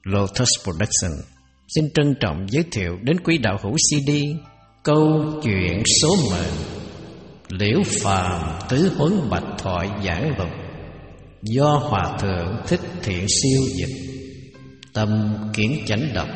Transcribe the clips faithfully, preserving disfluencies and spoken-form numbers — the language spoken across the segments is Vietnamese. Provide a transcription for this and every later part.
Lotus Production xin trân trọng giới thiệu đến quý đạo hữu xê đê Câu chuyện số mệnh Liễu Phàm Tứ Huấn Bạch Thoại Giảng Lục, do Hòa Thượng Thích Thiện Siêu dịch, Tâm Kiến Chánh đọc.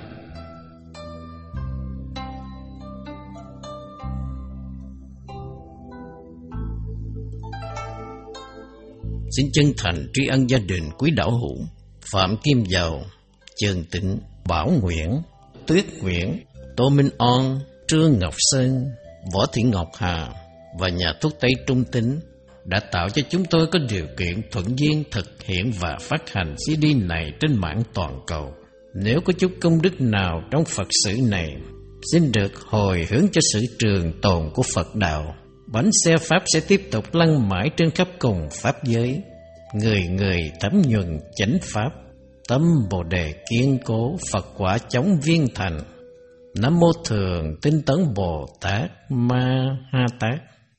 Xin chân thành tri ân gia đình quý đạo hữu Phạm Kim Dầu, Trần Tịnh, Bảo Nguyễn, Tuyết Nguyễn, Tô Minh On, Trương Ngọc Sơn, Võ Thị Ngọc Hà và nhà thuốc Tây Trung Tính đã tạo cho chúng tôi có điều kiện thuận duyên thực hiện và phát hành xê đê này trên mạng toàn cầu. Nếu có chút công đức nào trong Phật sự này, xin được hồi hướng cho sự trường tồn của Phật đạo. Bánh xe Pháp sẽ tiếp tục lăn mãi trên khắp cùng Pháp giới. Người người thấm nhuần chánh Pháp, tâm Bồ Đề kiên cố, Phật quả chóng viên thành. Nam mô Thường Tinh Tấn Bồ Tát Ma Ha Tát.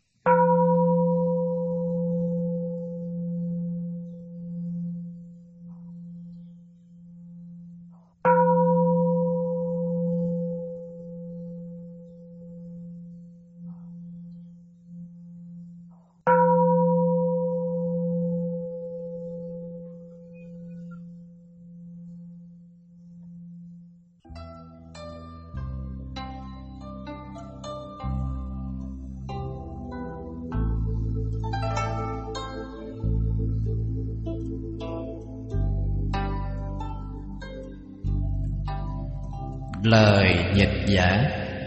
Lời dịch giả.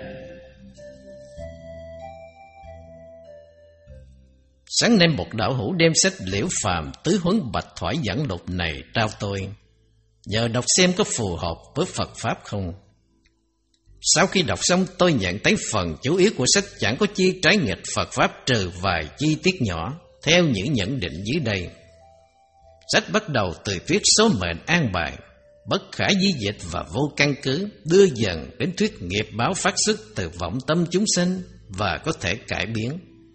Sáng nay một đạo hữu đem sách Liễu Phàm Tứ Huấn Bạch Thoại Giảng Lục này trao tôi, nhờ đọc xem có phù hợp với Phật Pháp không. Sau khi đọc xong, tôi nhận thấy phần chủ yếu của sách chẳng có chi trái nghịch Phật Pháp trừ vài chi tiết nhỏ, theo những nhận định dưới đây. Sách bắt đầu từ thuyết số mệnh an bài, bất khả di dịch và vô căn cứ, đưa dần đến thuyết nghiệp báo phát xuất từ vọng tâm chúng sinh và có thể cải biến.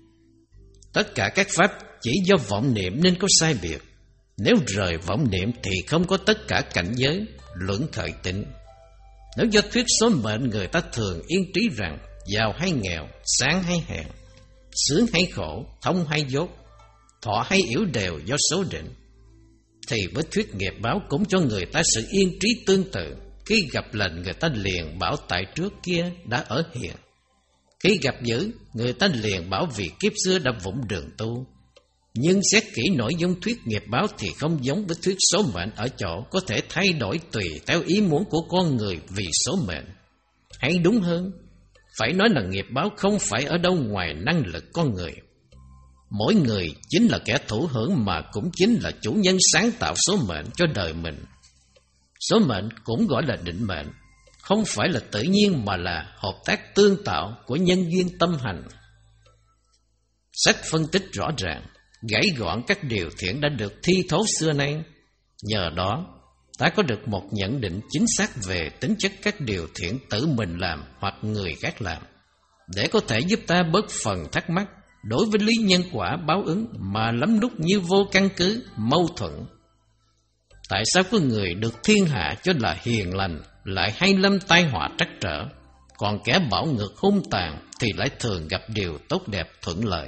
Tất cả các pháp chỉ do vọng niệm nên có sai biệt. Nếu rời vọng niệm thì không có tất cả cảnh giới, luận khởi tịnh. Nếu do thuyết số mệnh, người ta thường yên trí rằng giàu hay nghèo, sáng hay hèn, sướng hay khổ, thông hay dốt, thọ hay yếu đều do số định, thì với thuyết nghiệp báo cũng cho người ta sự yên trí tương tự. Khi gặp lành, người ta liền bảo tại trước kia đã ở hiền. Khi gặp dữ, người ta liền bảo vì kiếp xưa đã vụng đường tu. Nhưng xét kỹ nội dung thuyết nghiệp báo thì không giống với thuyết số mệnh ở chỗ có thể thay đổi tùy theo ý muốn của con người vì số mệnh. Hay đúng hơn, phải nói là nghiệp báo không phải ở đâu ngoài năng lực con người. Mỗi người chính là kẻ thụ hưởng mà cũng chính là chủ nhân sáng tạo số mệnh cho đời mình. Số mệnh cũng gọi là định mệnh, không phải là tự nhiên mà là hợp tác tương tạo của nhân duyên tâm hành. Sách phân tích rõ ràng, gãy gọn các điều thiện đã được thi thố xưa nay. Nhờ đó, ta có được một nhận định chính xác về tính chất các điều thiện tự mình làm hoặc người khác làm, để có thể giúp ta bớt phần thắc mắc đối với lý nhân quả báo ứng mà lắm lúc như vô căn cứ, mâu thuẫn. Tại sao có người được thiên hạ cho là hiền lành lại hay lâm tai họa trắc trở, còn kẻ bạo ngược hung tàn thì lại thường gặp điều tốt đẹp thuận lợi?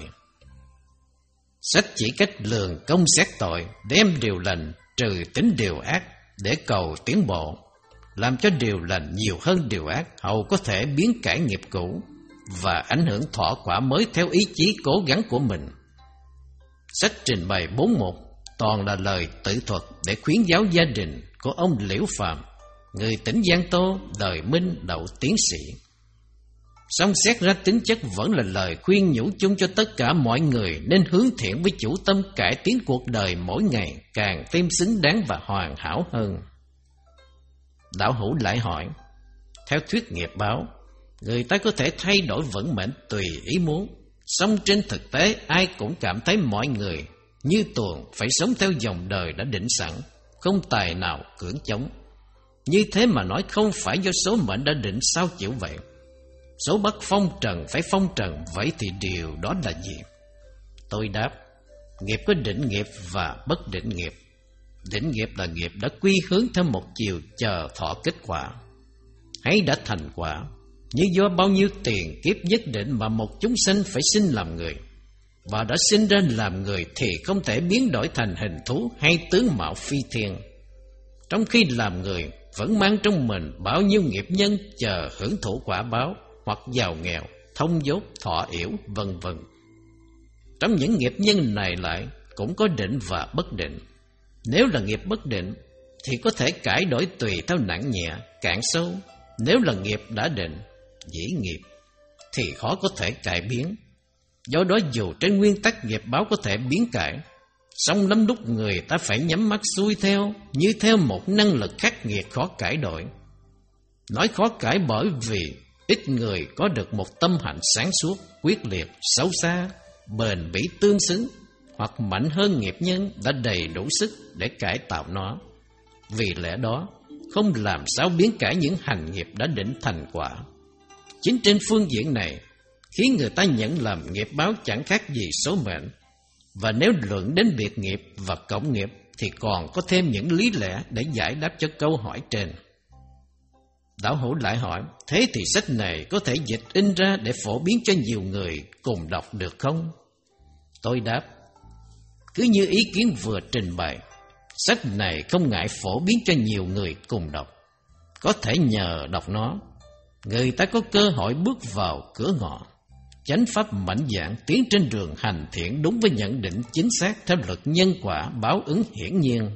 Sách chỉ cách lường công xét tội, đem điều lành trừ tính điều ác để cầu tiến bộ, làm cho điều lành nhiều hơn điều ác, hầu có thể biến cải nghiệp cũ và ảnh hưởng thọ quả mới theo ý chí cố gắng của mình. Sách trình bày bốn mục toàn là lời tự thuật để khuyến giáo gia đình của ông Liễu Phàm, người tỉnh Giang Tô, đời Minh, đậu tiến sĩ. Song xét ra tính chất vẫn là lời khuyên nhủ chung cho tất cả mọi người nên hướng thiện với chủ tâm cải tiến cuộc đời mỗi ngày càng thêm xứng đáng và hoàn hảo hơn. Đạo hữu lại hỏi, theo thuyết nghiệp báo, người ta có thể thay đổi vận mệnh tùy ý muốn, song trên thực tế ai cũng cảm thấy mọi người như tuồng phải sống theo dòng đời đã định sẵn, không tài nào cưỡng chống. Như thế mà nói không phải do số mệnh đã định sao chịu vậy? Số bất phong trần phải phong trần, vậy thì điều đó là gì? Tôi đáp, nghiệp có định nghiệp và bất định nghiệp. Định nghiệp là nghiệp đã quy hướng theo một chiều chờ thọ kết quả, hay đã thành quả, như do bao nhiêu tiền kiếp nhất định mà một chúng sinh phải sinh làm người, và đã sinh ra làm người thì không thể biến đổi thành hình thú hay tướng mạo phi thiên. Trong khi làm người vẫn mang trong mình bao nhiêu nghiệp nhân chờ hưởng thụ quả báo, hoặc giàu nghèo, thông dốt, thọ yểu, vân vân. Trong những nghiệp nhân này lại cũng có định và bất định. Nếu là nghiệp bất định thì có thể cải đổi tùy theo nặng nhẹ, cạn sâu. Nếu là nghiệp đã định, dĩ nghiệp, thì khó có thể cải biến. Do đó dù trên nguyên tắc nghiệp báo có thể biến cải, song lắm lúc người ta phải nhắm mắt xuôi theo, như theo một năng lực khắc nghiệt khó cải đổi. Nói khó cải bởi vì ít người có được một tâm hạnh sáng suốt, quyết liệt, sâu xa, bền bỉ tương xứng, hoặc mạnh hơn nghiệp nhân đã đầy đủ sức để cải tạo nó. Vì lẽ đó, không làm sao biến cải những hành nghiệp đã định thành quả. Chính trên phương diện này, khiến người ta nhận làm nghiệp báo chẳng khác gì số mệnh. Và nếu luận đến biệt nghiệp và cộng nghiệp thì còn có thêm những lý lẽ để giải đáp cho câu hỏi trên. Đạo hữu lại hỏi, thế thì sách này có thể dịch in ra để phổ biến cho nhiều người cùng đọc được không? Tôi đáp, cứ như ý kiến vừa trình bày, sách này không ngại phổ biến cho nhiều người cùng đọc. Có thể nhờ đọc nó, người ta có cơ hội bước vào cửa ngõ, chánh pháp mạnh dạn tiến trên đường hành thiện đúng với nhận định chính xác theo luật nhân quả báo ứng hiển nhiên.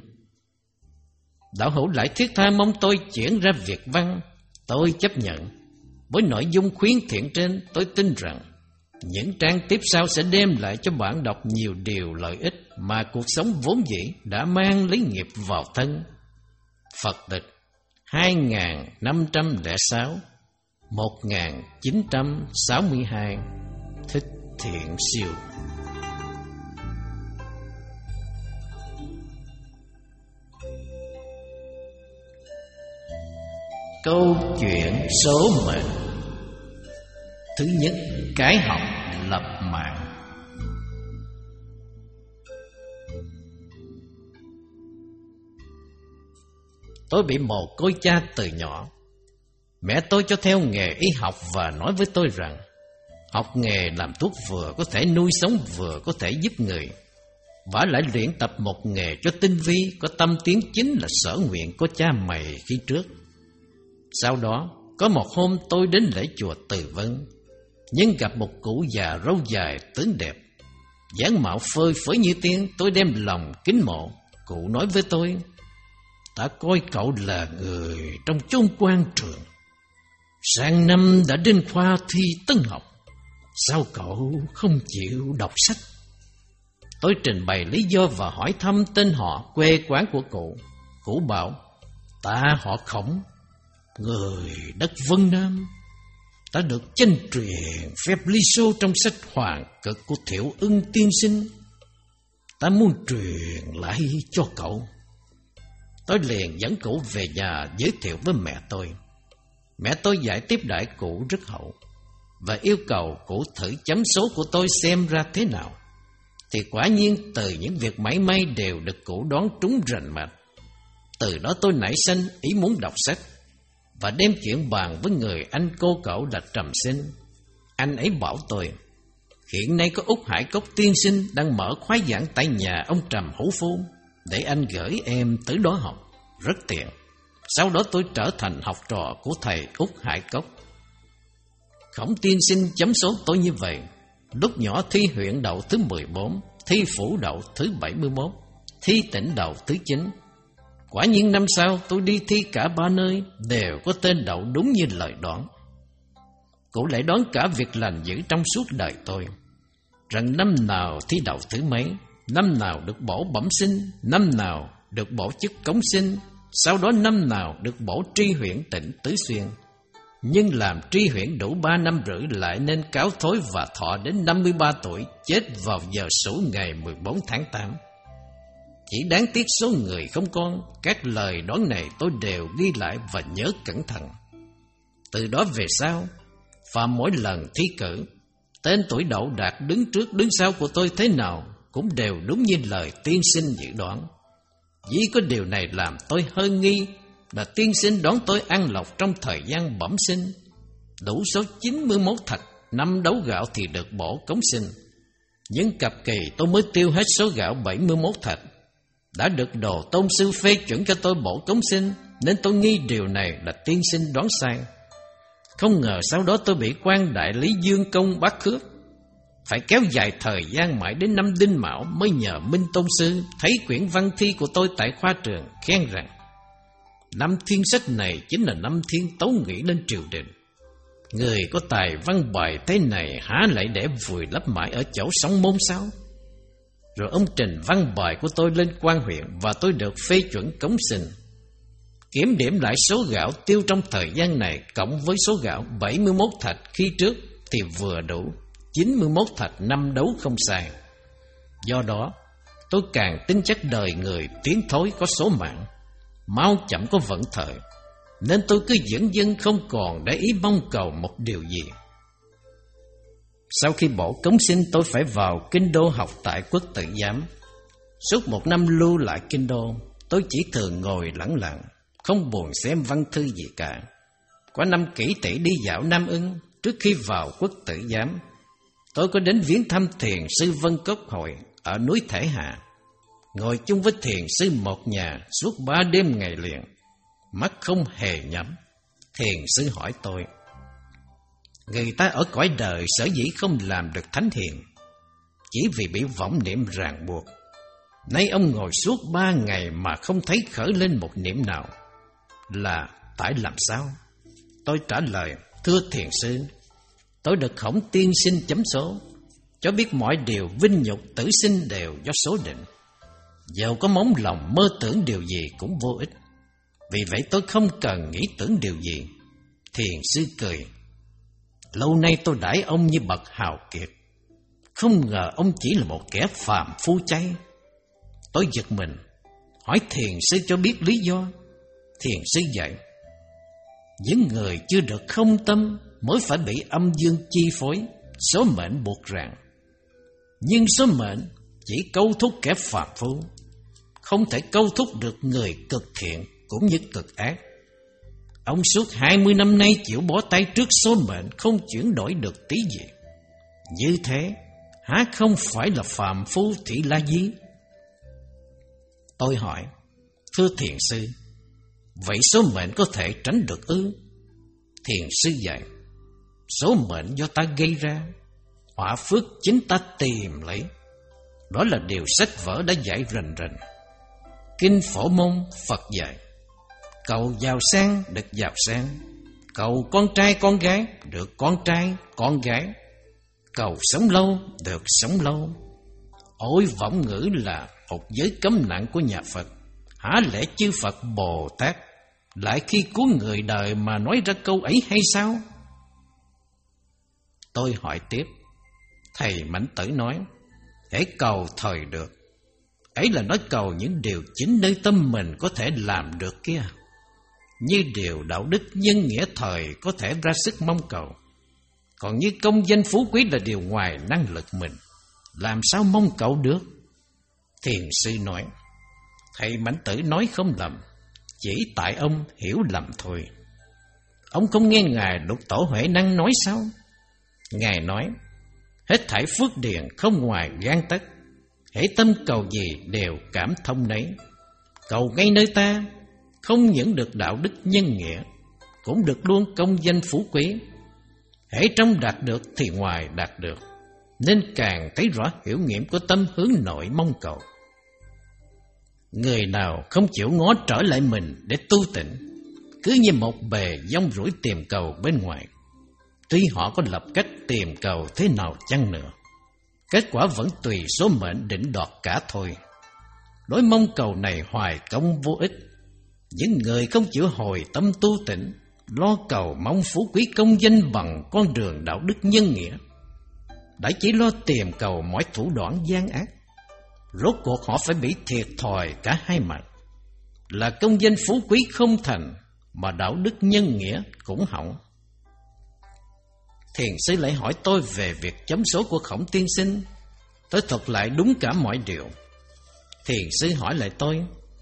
Đạo hữu lại thiết tha mong tôi chuyển ra việc văn, tôi chấp nhận. Với nội dung khuyến thiện trên, tôi tin rằng những trang tiếp sau sẽ đem lại cho bạn đọc nhiều điều lợi ích mà cuộc sống vốn dĩ đã mang lấy nghiệp vào thân. Phật tịch hai nghìn năm trăm lẻ sáu một nghìn chín trăm sáu mươi hai. Thích Thiện Siêu. Câu chuyện số mệnh. Thứ nhất, cái học lập mạng. Tôi bị mồ côi cha từ nhỏ. Mẹ tôi cho theo nghề y học và nói với tôi rằng học nghề làm thuốc vừa có thể nuôi sống vừa có thể giúp người. Vả lại luyện tập một nghề cho tinh vi, có tâm tiến chính là sở nguyện của cha mày khi trước. Sau đó, có một hôm tôi đến lễ chùa Từ Vân, nhưng gặp một cụ già râu dài tướng đẹp, dáng mạo phơi phới như tiên. Tôi đem lòng kính mộ. Cụ nói với tôi, ta coi cậu là người trong chốn quan trường, sang năm đã đến khoa thi tân học, sao cậu không chịu đọc sách? Tôi trình bày lý do và hỏi thăm tên họ, quê quán của cụ. Cụ bảo, ta họ Khổng, người đất Vân Nam. Ta được chân truyền phép ly sô trong sách Hoàng Cực của Thiệu Ưng tiên sinh. Ta muốn truyền lại cho cậu. Tôi liền dẫn cụ về nhà giới thiệu với mẹ tôi. Mẹ tôi giải tiếp đãi cụ rất hậu và yêu cầu cụ thử chấm số của tôi xem ra thế nào. Thì quả nhiên từ những việc mảy may đều được cụ đoán trúng rành mạch. Từ đó tôi nảy sinh ý muốn đọc sách và đem chuyện bàn với người anh cô cậu là Trầm Sinh. Anh ấy bảo tôi, hiện nay có Út Hải Cốc tiên sinh đang mở khóa giảng tại nhà ông Trầm Hữu Phu, để anh gửi em tới đó học, rất tiện. Sau đó tôi trở thành học trò của thầy Út Hải Cốc. Khổng tiên sinh chấm số tôi như vậy. Lúc nhỏ thi huyện đậu thứ mười bốn, thi phủ đậu thứ bảy mươi mốt, thi tỉnh đậu thứ chín. Quả nhiên năm sau tôi đi thi cả ba nơi, đều có tên đậu đúng như lời đoán. Cụ lại đoán cả việc lành dữ trong suốt đời tôi, rằng năm nào thi đậu thứ mấy, năm nào được bổ bẩm sinh, năm nào được bổ chức cống sinh, sau đó năm nào được bổ tri huyện tỉnh Tứ Xuyên. Nhưng làm tri huyện đủ ba năm rưỡi lại nên cáo thối và thọ đến năm mươi ba tuổi, chết vào giờ sửu ngày mười bốn tháng tám. Chỉ đáng tiếc số người không con, các lời đoán này tôi đều ghi lại và nhớ cẩn thận. Từ đó về sau, phàm mỗi lần thi cử, tên tuổi đậu đạt đứng trước đứng sau của tôi thế nào cũng đều đúng như lời tiên sinh dự đoán. Vì có điều này làm tôi hơi nghi là tiên sinh đón tôi ăn lộc trong thời gian bẩm sinh. Đủ số chín mươi mốt thạch, năm đấu gạo thì được bổ cống sinh. Nhưng cặp kỳ tôi mới tiêu hết số gạo bảy mươi mốt thạch. Đã được Đồ Tôn sư phê chuẩn cho tôi bổ cống sinh, nên tôi nghi điều này là tiên sinh đoán sai. Không ngờ sau đó tôi bị quan đại lý Dương Công bắt cướp. Phải kéo dài thời gian mãi đến năm Đinh Mão mới nhờ Minh Tôn sư thấy quyển văn thi của tôi tại khoa trường, khen rằng năm thiên sách này chính là năm thiên tấu nghĩ lên triều đình. Người có tài văn bài thế này há lại để vùi lấp mãi ở chỗ sống môn sao? Rồi ông trình văn bài của tôi lên quan huyện và tôi được phê chuẩn cống sinh. Kiểm điểm lại số gạo tiêu trong thời gian này cộng với số gạo bảy mươi mốt thạch khi trước thì vừa đủ chín mươi mốt thạch năm đấu không sai. Do đó, tôi càng tin chắc đời người tiến thối có số mạng, mau chậm có vận thời, nên tôi cứ dửng dưng không còn để ý mong cầu một điều gì. Sau khi bổ cống sinh, tôi phải vào kinh đô học tại Quốc Tự Giám. Suốt một năm lưu lại kinh đô, tôi chỉ thường ngồi lẳng lặng, không buồn xem văn thư gì cả. Có năm kỷ tỷ đi dạo Nam Ưng, trước khi vào Quốc Tự Giám, tôi có đến viếng thăm thiền sư Vân Cốc Hội ở núi Thể Hạ. Ngồi chung với thiền sư một nhà suốt ba đêm ngày liền, mắt không hề nhắm. Thiền sư hỏi tôi, người ta ở cõi đời sở dĩ không làm được thánh hiền, chỉ vì bị vọng niệm ràng buộc. Nay ông ngồi suốt ba ngày mà không thấy khởi lên một niệm nào, là tại làm sao? Tôi trả lời, thưa thiền sư, tôi được Khổng tiên sinh chấm số, cho biết mọi điều vinh nhục tử sinh đều do số định. Dẫu có móng lòng mơ tưởng điều gì cũng vô ích. Vì vậy tôi không cần nghĩ tưởng điều gì. Thiền sư cười, lâu nay tôi đãi ông như bậc hào kiệt, không ngờ ông chỉ là một kẻ phàm phu chay. Tôi giật mình, hỏi thiền sư cho biết lý do. Thiền sư dạy, những người chưa được không tâm mới phải bị âm dương chi phối, số mệnh buộc ràng. Nhưng số mệnh chỉ câu thúc kẻ phàm phu, không thể câu thúc được người cực thiện cũng như cực ác. Ông suốt hai mươi năm nay chịu bó tay trước số mệnh, không chuyển đổi được tí gì. Như thế, há không phải là phàm phu thị la di? Tôi hỏi, thưa thiền sư, vậy số mệnh có thể tránh được ư? Thiền sư dạy, số mệnh do ta gây ra, họa phước chính ta tìm lấy. Đó là điều sách vở đã dạy rành rành. Kinh Phổ Môn Phật dạy, cầu giàu sang được giàu sang, cầu con trai con gái được con trai con gái, cầu sống lâu được sống lâu. Ôi võng ngữ là một giới cấm nặng của nhà Phật, há lẽ chư Phật Bồ Tát lại khi cứu người đời mà nói ra câu ấy hay sao? Tôi hỏi tiếp, thầy Mạnh Tử nói, hễ cầu thời được, ấy là nói cầu những điều chính nơi tâm mình có thể làm được kia. Như điều đạo đức nhân nghĩa thời có thể ra sức mong cầu, còn như công danh phú quý là điều ngoài năng lực mình, làm sao mong cầu được? Thiền sư nói, thầy Mạnh Tử nói không lầm, chỉ tại ông hiểu lầm thôi. Ông không nghe Ngài Lục Tổ Huệ Năng nói sao? Ngài nói, hết thảy phước điền không ngoài gan tất, hễ tâm cầu gì đều cảm thông nấy. Cầu ngay nơi ta, không những được đạo đức nhân nghĩa, cũng được luôn công danh phú quý. Hễ trong đạt được thì ngoài đạt được, nên càng thấy rõ hiểu nghiệm của tâm hướng nội mong cầu. Người nào không chịu ngó trở lại mình để tu tịnh, cứ như một bề dông rủi tìm cầu bên ngoài, tuy họ có lập cách tìm cầu thế nào chăng nữa, kết quả vẫn tùy số mệnh định đoạt cả thôi. Đối mong cầu này hoài công vô ích. Những người không chịu hồi tâm tu tịnh, lo cầu mong phú quý công danh bằng con đường đạo đức nhân nghĩa, đã chỉ lo tìm cầu mọi thủ đoạn gian ác, rốt cuộc họ phải bị thiệt thòi cả hai mặt, là công danh phú quý không thành, mà đạo đức nhân nghĩa cũng hỏng. Thiền sư lại hỏi tôi về việc chấm số của Khổng tiên sinh. Tôi thuật lại đúng cả mọi điều. Thiền sư hỏi lại tôi,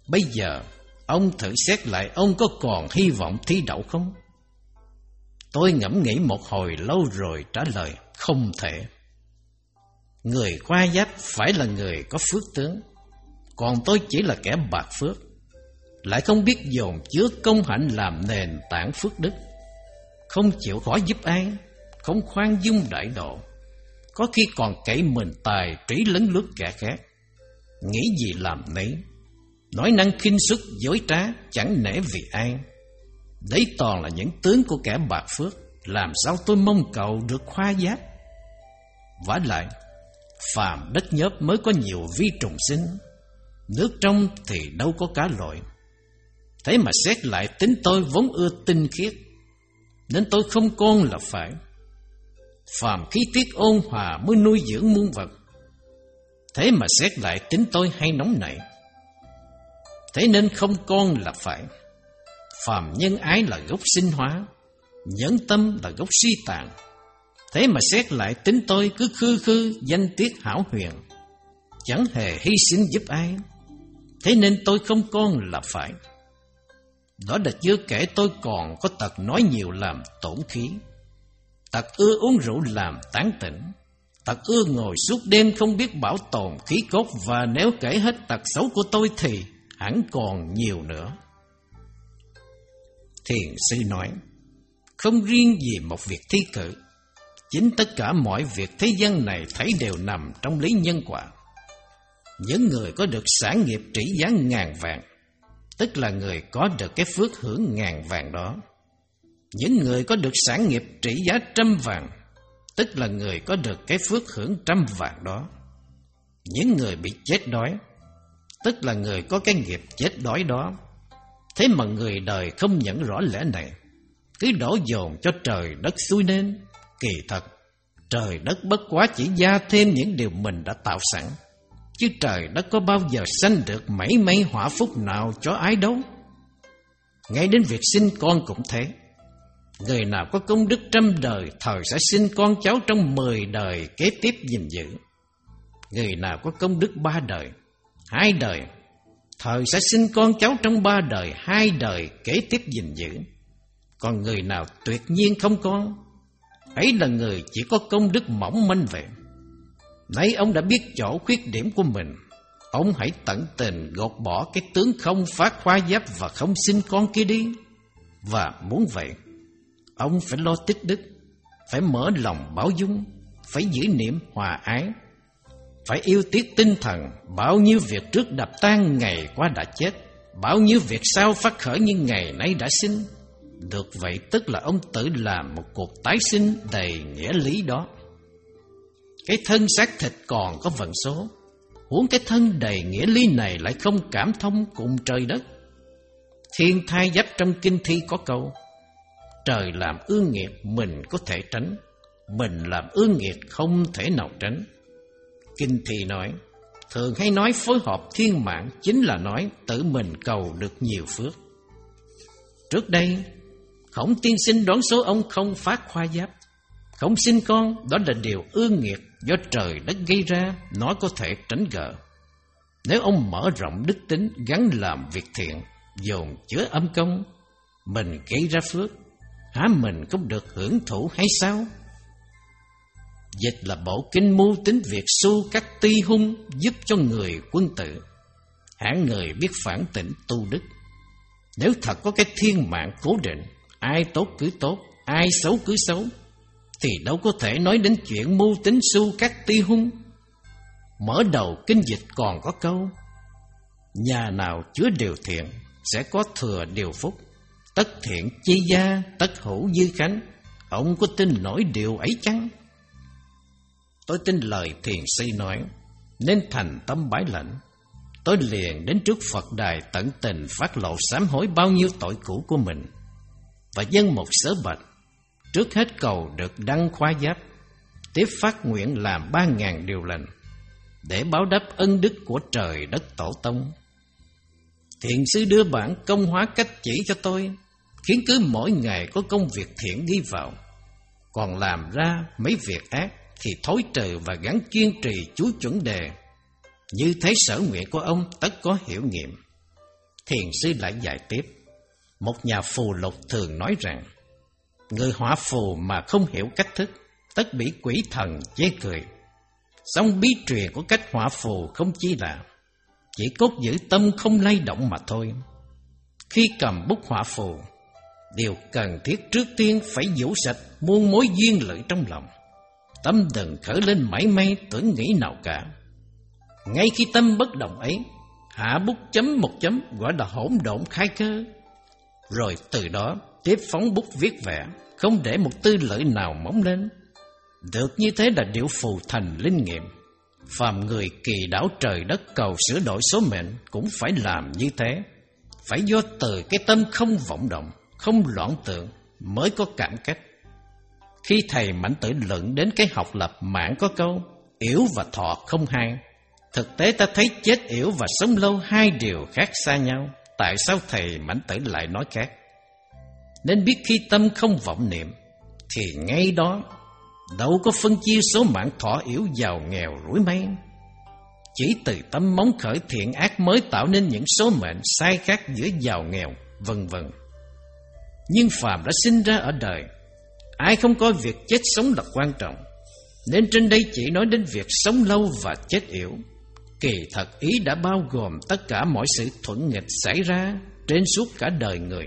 Bây giờ, ông thử xét lại ông có còn hy vọng thi đậu không? Tôi ngẫm nghĩ một hồi lâu rồi trả lời, không thể. Người khoa giáp phải là người có phước tướng, còn tôi chỉ là kẻ bạc phước, lại không biết dồn chứa công hạnh làm nền tảng phước đức, không chịu khó giúp ai, không khoan dung đại độ, có khi còn cậy mình tài trí lấn lướt kẻ khác, nghĩ gì làm nấy, nói năng khinh suất dối trá, chẳng nể vì ai. Đấy toàn là những tướng của kẻ bạc phước, làm sao tôi mong cầu được khoa giáp. Vả lại, phàm đất nhớp mới có nhiều vi trùng sinh, nước trong thì đâu có cá lội. Thế mà xét lại tính tôi vốn ưa tinh khiết, nên tôi không con là phải. Phàm khí tiết ôn hòa mới nuôi dưỡng muôn vật. Thế mà xét lại tính tôi hay nóng nảy, thế nên không con là phải. Phàm nhân ái là gốc sinh hóa, nhẫn tâm là gốc suy tàn. Thế mà xét lại tính tôi cứ khư khư danh tiết hão huyền, chẳng hề hy sinh giúp ai. Thế nên tôi không con là phải. Đó là chưa kể tôi còn có tật nói nhiều làm tổn khí, tật ưa uống rượu làm tán tỉnh, tật ưa ngồi suốt đêm không biết bảo tồn khí cốt. Và nếu kể hết tật xấu của tôi thì hẳn còn nhiều nữa. Thiền sư nói, không riêng gì một việc thi cử, chính tất cả mọi việc thế gian này thấy đều nằm trong lý nhân quả. Những người có được sản nghiệp trị giá ngàn vàng, tức là người có được cái phước hưởng ngàn vàng đó. Những người có được sản nghiệp trị giá trăm vàng, tức là người có được cái phước hưởng trăm vàng đó. Những người bị chết đói, tức là người có cái nghiệp chết đói đó. Thế mà người đời không nhận rõ lẽ này, cứ đổ dồn cho trời đất xuôi nên. Kỳ thật, trời đất bất quá chỉ gia thêm những điều mình đã tạo sẵn, chứ trời đất có bao giờ sanh được mảy may họa phúc nào cho ai đâu. Ngay đến việc sinh con cũng thế. Người nào có công đức trăm đời, thời sẽ sinh con cháu trong mười đời kế tiếp gìn giữ. Người nào có công đức ba đời, hai đời, thời sẽ sinh con cháu trong ba đời, hai đời kế tiếp gìn giữ. Còn người nào tuyệt nhiên không con, ấy là người chỉ có công đức mỏng manh vậy. Nãy ông đã biết chỗ khuyết điểm của mình, ông hãy tận tình gột bỏ cái tướng không phát khoa giáp và không sinh con kia đi. Và muốn vậy, ông phải lo tích đức, phải mở lòng bao dung, phải giữ niệm hòa ái, phải yêu tiếc tinh thần. Bao nhiêu việc trước đập tan ngày qua đã chết, bao nhiêu việc sau phát khởi như ngày nay đã sinh. Được vậy tức là ông tự làm một cuộc tái sinh đầy nghĩa lý đó. Cái thân xác thịt còn có vận số, huống cái thân đầy nghĩa lý này lại không cảm thông cùng trời đất. Thiên thai giáp trong kinh thi có câu, trời làm ương nghiệt mình có thể tránh, mình làm ương nghiệt không thể nào tránh. Kinh thi nói, thường hay nói phối hợp thiên mạng chính là nói tự mình cầu được nhiều phước. Trước đây, Khổng tiên sinh đoán số ông không phát khoa giáp, không sinh con, đó là điều ương nghiệt do trời đất gây ra, nó có thể tránh gỡ. Nếu ông mở rộng đức tính, gắn làm việc thiện, dồn chứa âm công, mình gây ra phước, há mình không được hưởng thụ hay sao? Dịch là bộ kinh mưu tính việc su các ti hung, giúp cho người quân tử, hạng người biết phản tỉnh tu đức. Nếu thật có cái thiên mạng cố định, ai tốt cứ tốt, ai xấu cứ xấu, thì đâu có thể nói đến chuyện mưu tính su các ti hung. Mở đầu kinh dịch còn có câu, nhà nào chứa điều thiện, sẽ có thừa điều phúc, tất thiện chi gia, tất hữu dư khánh. Ông có tin nổi điều ấy chăng? Tôi tin lời thiền sư nói, nên thành tâm bái lãnh. Tôi liền đến trước Phật đài tận tình phát lộ sám hối bao nhiêu tội cũ của mình, và dâng một sớ bạch, trước hết cầu được đăng khoa giáp, tiếp phát nguyện làm ba ngàn điều lành, để báo đáp ân đức của trời đất tổ tông. Thiền sư đưa bản công hóa cách chỉ cho tôi, khiến cứ mỗi ngày có công việc thiện ghi vào, còn làm ra mấy việc ác thì thối trừ và gắn kiên trì chú chuẩn đề. Như thế sở nguyện của ông tất có hiểu nghiệm. Thiền sư lại dạy tiếp. Một nhà phù lục thường nói rằng, người họa phù mà không hiểu cách thức, tất bị quỷ thần chế cười. Song bí truyền của cách họa phù không chi là chỉ cốt giữ tâm không lay động mà thôi. Khi cầm bút họa phù, điều cần thiết trước tiên phải vũ sạch muôn mối duyên lự trong lòng. Tâm đừng khởi lên mảy may tưởng nghĩ nào cả. Ngay khi tâm bất động ấy, hạ bút chấm một chấm gọi là hỗn độn khai cơ. Rồi từ đó tiếp phóng bút viết vẽ, không để một tư lợi nào mỏng lên. Được như thế là điệu phù thành linh nghiệm. Phàm người kỳ đảo trời đất cầu sửa đổi số mệnh cũng phải làm như thế. Phải do từ cái tâm không vọng động, không loạn tượng mới có cảm cách. Khi thầy Mạnh Tử luận đến cái học lập mạng có câu yểu và thọ không hai. Thực tế ta thấy chết yểu và sống lâu hai điều khác xa nhau. Tại sao thầy Mạnh Tử lại nói khác? Nên biết khi tâm không vọng niệm thì ngay đó đâu có phân chia số mạng thọ yểu giàu nghèo rủi may. Chỉ từ tâm móng khởi thiện ác mới tạo nên những số mệnh sai khác giữa giàu nghèo, vân vân. Nhưng phàm đã sinh ra ở đời, ai không coi việc chết sống là quan trọng. Nên trên đây chỉ nói đến việc sống lâu và chết yểu. Kỳ thật ý đã bao gồm tất cả mọi sự thuận nghịch xảy ra trên suốt cả đời người.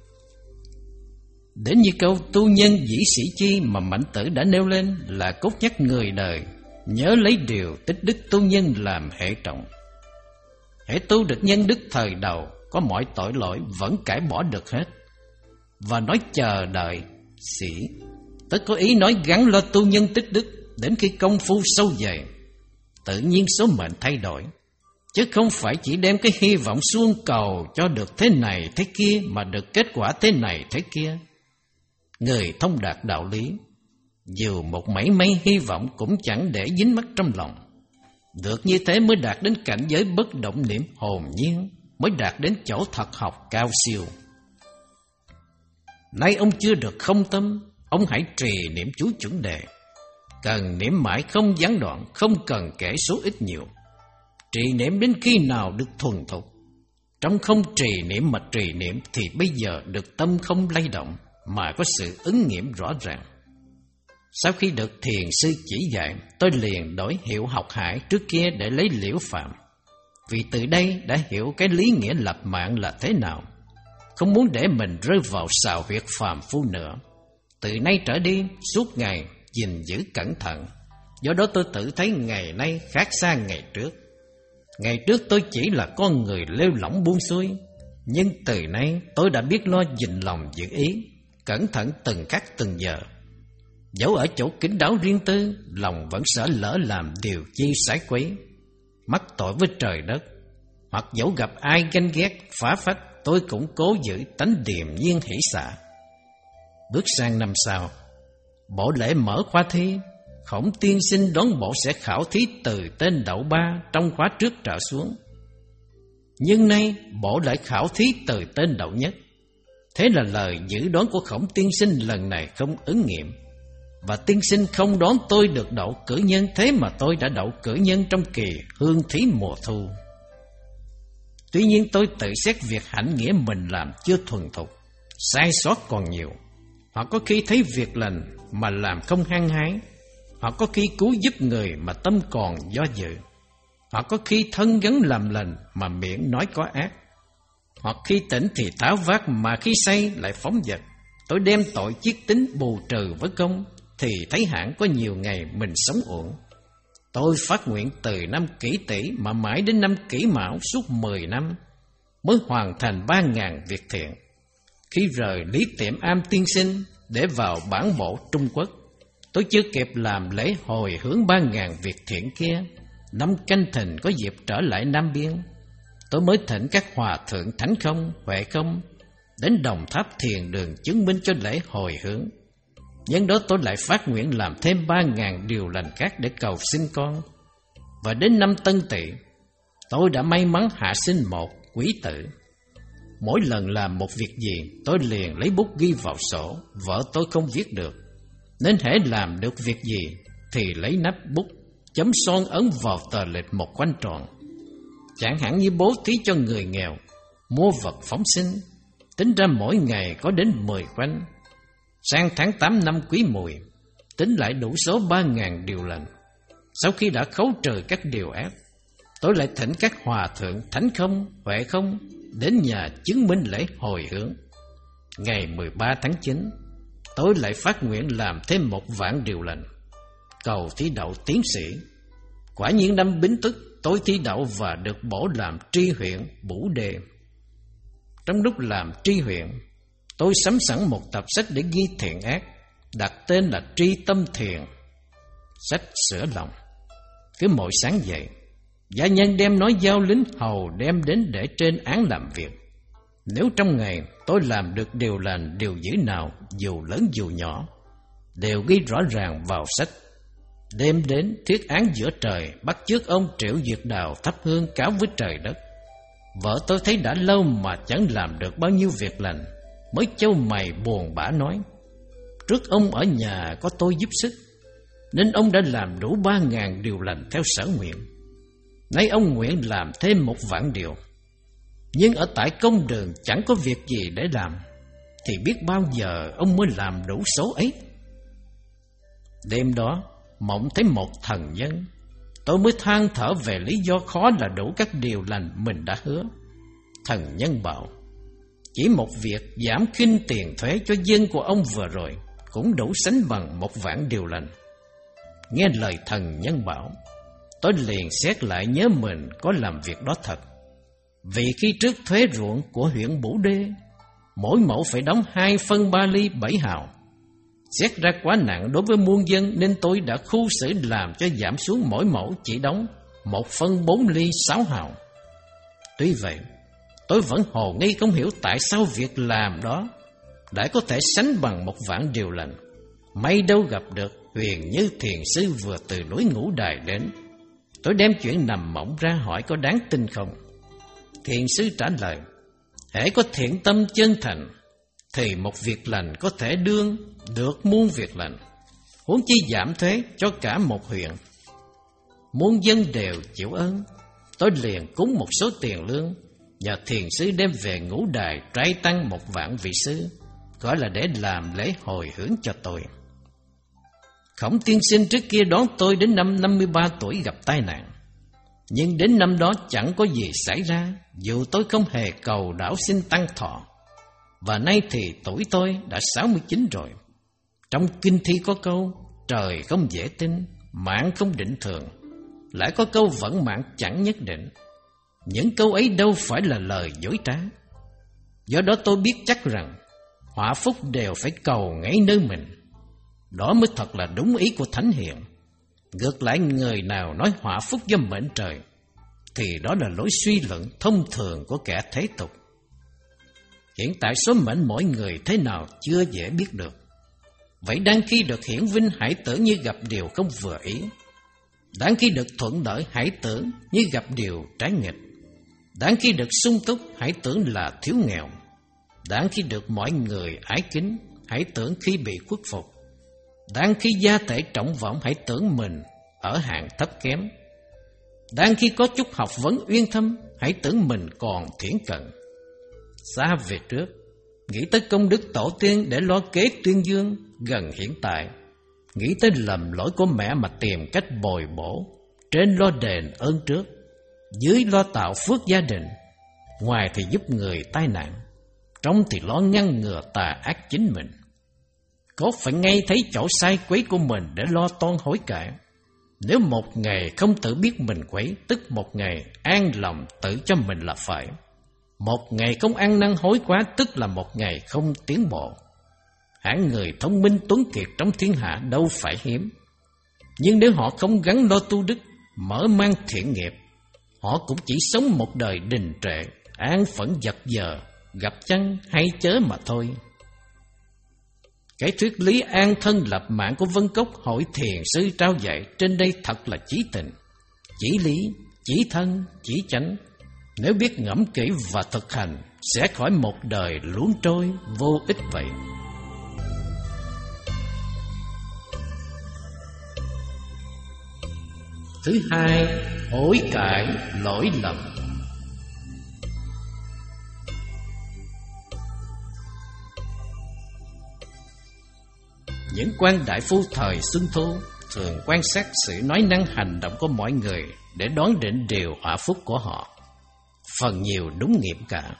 Đến như câu tu nhân dĩ sĩ chi mà Mạnh Tử đã nêu lên là cốt nhắc người đời nhớ lấy điều tích đức tu nhân làm hệ trọng. Hễ tu được nhân đức thời đầu, có mọi tội lỗi vẫn cải bỏ được hết. Và nói chờ đợi sĩ, tất có ý nói gắn lo tu nhân tích đức đến khi công phu sâu dày, tự nhiên số mệnh thay đổi, chứ không phải chỉ đem cái hy vọng xuông cầu cho được thế này thế kia mà được kết quả thế này thế kia. Người thông đạt đạo lý, dù một mảy may hy vọng cũng chẳng để dính mắc trong lòng. Được như thế mới đạt đến cảnh giới bất động niệm hồn nhiên, mới đạt đến chỗ thật học cao siêu. Nay ông chưa được không tâm, ông hãy trì niệm chú chuẩn đề. Cần niệm mãi không gián đoạn, không cần kể số ít nhiều. Trì niệm đến khi nào được thuần thục. Trong không trì niệm mà trì niệm thì bây giờ được tâm không lay động, mà có sự ứng nghiệm rõ ràng. Sau khi được thiền sư chỉ dạy, tôi liền đổi hiệu học Hải trước kia để lấy Liễu Phàm. Vì từ đây đã hiểu cái lý nghĩa lập mạng là thế nào, không muốn để mình rơi vào xào huyệt phàm phu nữa. Từ nay trở đi, suốt ngày gìn giữ cẩn thận. Do đó tôi tự thấy ngày nay khác xa ngày trước. Ngày trước tôi chỉ là con người lêu lỏng buông xuôi, nhưng từ nay tôi đã biết lo gìn lòng giữ ý, cẩn thận từng khắc từng giờ. Dẫu ở chỗ kín đáo riêng tư, lòng vẫn sợ lỡ làm điều chi sái quấy, mắc tội với trời đất. Hoặc dẫu gặp ai ganh ghét, phá phách, tôi cũng cố giữ tánh điềm nhiên hỷ xả. Bước sang năm sau, bộ lễ mở khóa thi, Khổng tiên sinh đón bộ sẽ khảo thí từ tên đậu ba trong khóa trước trở xuống. Nhưng nay bộ lại khảo thí từ tên đậu nhất. Thế là lời dự đoán của Khổng tiên sinh lần này không ứng nghiệm. Và tiên sinh không đoán tôi được đậu cử nhân, thế mà tôi đã đậu cử nhân trong kỳ hương thí mùa thu. Tuy nhiên tôi tự xét việc hạnh nghĩa mình làm chưa thuần thục, sai sót còn nhiều. Hoặc có khi thấy việc lành mà làm không hăng hái, hoặc có khi cứu giúp người mà tâm còn do dự, hoặc có khi thân gắn làm lành mà miệng nói có ác, hoặc khi tỉnh thì tháo vát mà khi say lại phóng dật. Tôi đem tội chiết tính bù trừ với công, thì thấy hẳn có nhiều ngày mình sống uổng. Tôi phát nguyện từ năm Kỷ Tỵ mà mãi đến năm Kỷ Mão suốt mười năm mới hoàn thành ba ngàn việc thiện. Khi rời Lý Tiệm Am tiên sinh để vào bản bộ Trung Quốc, tôi chưa kịp làm lễ hồi hướng ba ngàn việc thiện kia. Năm Canh Thìn có dịp trở lại Nam Biên, tôi mới thỉnh các hòa thượng Thánh Không, Huệ Không đến Đồng Tháp Thiền Đường chứng minh cho lễ hồi hướng. Nhân đó tôi lại phát nguyện làm thêm ba ngàn điều lành khác để cầu sinh con. Và đến năm Tân Tỵ, tôi đã may mắn hạ sinh một quý tử. Mỗi lần làm một việc gì, tôi liền lấy bút ghi vào sổ. Vợ tôi không viết được, nên hễ làm được việc gì thì lấy nắp bút chấm son ấn vào tờ lịch một khoanh tròn. Chẳng hạn như bố thí cho người nghèo, mua vật phóng sinh, tính ra mỗi ngày có đến mười khoanh. Sang tháng tám năm Quý Mùi, tính lại đủ số ba ngàn điều lành. Sau khi đã khấu trừ các điều ác, tôi lại thỉnh các hòa thượng Thánh Không, Huệ Không đến nhà chứng minh lễ hồi hướng. Ngày mười ba tháng chín, tôi lại phát nguyện làm thêm một vạn điều lành, cầu thi đậu tiến sĩ. Quả nhiên năm Bính Tuất, tôi thi đậu và được bổ làm tri huyện Bủ Đề. Trong lúc làm tri huyện, tôi sắm sẵn một tập sách để ghi thiện ác, đặt tên là Tri Tâm Thiền, sách sửa lòng. Cứ mỗi sáng dậy, gia nhân đem nói giao lính hầu đem đến để trên án làm việc. Nếu trong ngày tôi làm được điều lành, điều dữ nào, dù lớn dù nhỏ, đều ghi rõ ràng vào sách. Đêm đến thiết án giữa trời, bắt chước ông Triệu Duyệt Đào thắp hương cáo với trời đất. Vợ tôi thấy đã lâu mà chẳng làm được bao nhiêu việc lành, mới chau mày buồn bã nói: trước ông ở nhà có tôi giúp sức, nên ông đã làm đủ ba ngàn điều lành theo sở nguyện. Nay ông nguyện làm thêm một vạn điều, nhưng ở tại công đường chẳng có việc gì để làm, thì biết bao giờ ông mới làm đủ số ấy. Đêm đó mộng thấy một thần nhân, tôi mới than thở về lý do khó là đủ các điều lành mình đã hứa. Thần nhân bảo: chỉ một việc giảm khinh tiền thuế cho dân của ông vừa rồi cũng đủ sánh bằng một vạn điều lành. Nghe lời thần nhân bảo, tôi liền xét lại nhớ mình có làm việc đó thật. Vì khi trước thuế ruộng của huyện Bủ Đê, mỗi mẫu phải đóng hai phân ba ly bảy hào. Xét ra quá nặng đối với muôn dân, nên tôi đã khu xử làm cho giảm xuống mỗi mẫu chỉ đóng một phân bốn ly sáu hào. Tuy vậy, tôi vẫn hồ nghi không hiểu tại sao việc làm đó đã có thể sánh bằng một vạn điều lành. May đâu gặp được Huyền Như thiền sư vừa từ núi Ngũ Đài đến. Tôi đem chuyện nằm mộng ra hỏi có đáng tin không. Thiền sư trả lời: hễ có thiện tâm chân thành, thì một việc lành có thể đương được muôn việc lành, huống chi giảm thuế cho cả một huyện. Muôn dân đều chịu ơn. Tôi liền cúng một số tiền lương, nhờ thiền sư đem về Ngũ Đài trai tăng một vạn vị sư, gọi là để làm lễ hồi hướng cho tôi. Khổng tiên sinh trước kia đón tôi đến năm năm mươi ba tuổi gặp tai nạn, nhưng đến năm đó chẳng có gì xảy ra, dù tôi không hề cầu đảo xin tăng thọ. Và nay thì tuổi tôi đã sáu mươi chín rồi. Trong kinh thi có câu: trời không dễ tin, mạng không định thường, lại có câu vận mạng chẳng nhất định. Những câu ấy đâu phải là lời dối trá. Do đó tôi biết chắc rằng họa phúc đều phải cầu ngay nơi mình. Đó mới thật là đúng ý của Thánh Hiền. Ngược lại, người nào nói họa phúc do mệnh trời, thì đó là lối suy luận thông thường của kẻ thế tục. Hiện tại số mệnh mỗi người thế nào chưa dễ biết được. Vậy đang khi được hiển vinh, hãy tưởng như gặp điều không vừa ý. Đáng khi được thuận lợi, hãy tưởng như gặp điều trái nghịch. Đáng khi được sung túc, hãy tưởng là thiếu nghèo. Đáng khi được mọi người ái kính, hãy tưởng khi bị khuất phục. Đáng khi gia thể trọng vọng, hãy tưởng mình ở hạng thấp kém. Đáng khi có chút học vấn uyên thâm, hãy tưởng mình còn thiển cận. Xa về trước, nghĩ tới công đức tổ tiên để lo kế tuyên dương. Gần hiện tại, nghĩ tới lầm lỗi của mẹ mà tìm cách bồi bổ. Trên lo đền ơn trước, dưới lo tạo phước gia đình. Ngoài thì giúp người tai nạn, trong thì lo ngăn ngừa tà ác chính mình. Có phải ngay thấy chỗ sai quấy của mình để lo toan hối cải. Nếu một ngày không tự biết mình quấy, tức một ngày an lòng tự cho mình là phải. Một ngày không ăn năn hối quá, tức là một ngày không tiến bộ. Hạng người thông minh tuấn kiệt trong thiên hạ đâu phải hiếm. Nhưng nếu họ không gắn lo tu đức, mở mang thiện nghiệp, họ cũng chỉ sống một đời đình trệ, an phận giật giờ, gặp chăng hay chớ mà thôi. Cái thuyết lý an thân lập mạng của Vân Cốc Hội Thiền Sư trao dạy trên đây thật là chí tình, chỉ lý, chỉ thân, chỉ chánh. Nếu biết ngẫm kỹ và thực hành, sẽ khỏi một đời luống trôi vô ích vậy. Thứ hai, hối cải lỗi lầm. Những quan đại phu thời Xuân Thu thường quan sát sự nói năng hành động của mọi người để đoán định điều họa phúc của họ. Phần nhiều đúng nghiệm cả.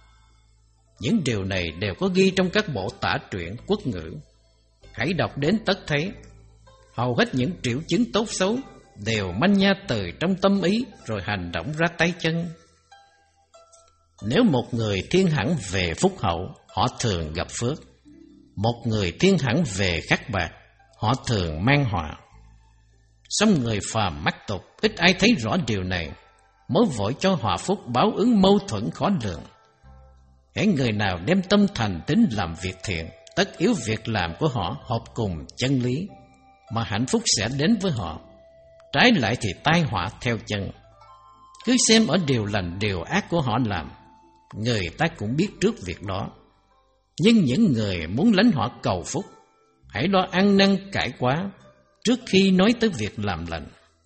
Những điều này đều có ghi trong các bộ tả truyện quốc ngữ. Hãy đọc đến tất thấy. Hầu hết những triệu chứng tốt xấu đều manh nha từ trong tâm ý rồi hành động ra tay chân. Nếu một người thiên hẳn về phúc hậu, họ thường gặp phước. Một người thiên hẳn về khắc bạc, họ thường mang họa. Song người phàm mắc tục, ít ai thấy rõ điều này, mới vội cho họa phúc báo ứng mâu thuẫn khó lường. Hễ người nào đem tâm thành tín làm việc thiện, tất yếu việc làm của họ hợp cùng chân lý, mà hạnh phúc sẽ đến với họ. Trái lại thì tai họa theo chân. Cứ xem ở điều lành điều ác của họ làm, người ta cũng biết trước việc đó. Nhưng những người muốn lánh họ cầu phúc, hãy lo ăn năn cải quá trước khi nói tới việc làm lành.